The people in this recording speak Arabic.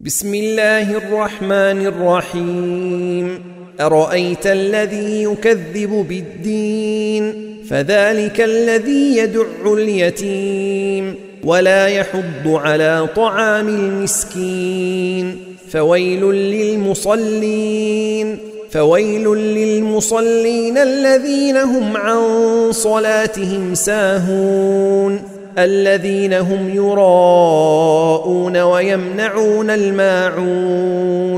بسم الله الرحمن الرحيم. أرأيت الذي يكذب بالدين فذلك الذي يدع اليتيم ولا يحض على طعام المسكين فويل للمصلين الذين هم عن صلاتهم ساهون الذين هم يراءون ويمنعون الماعون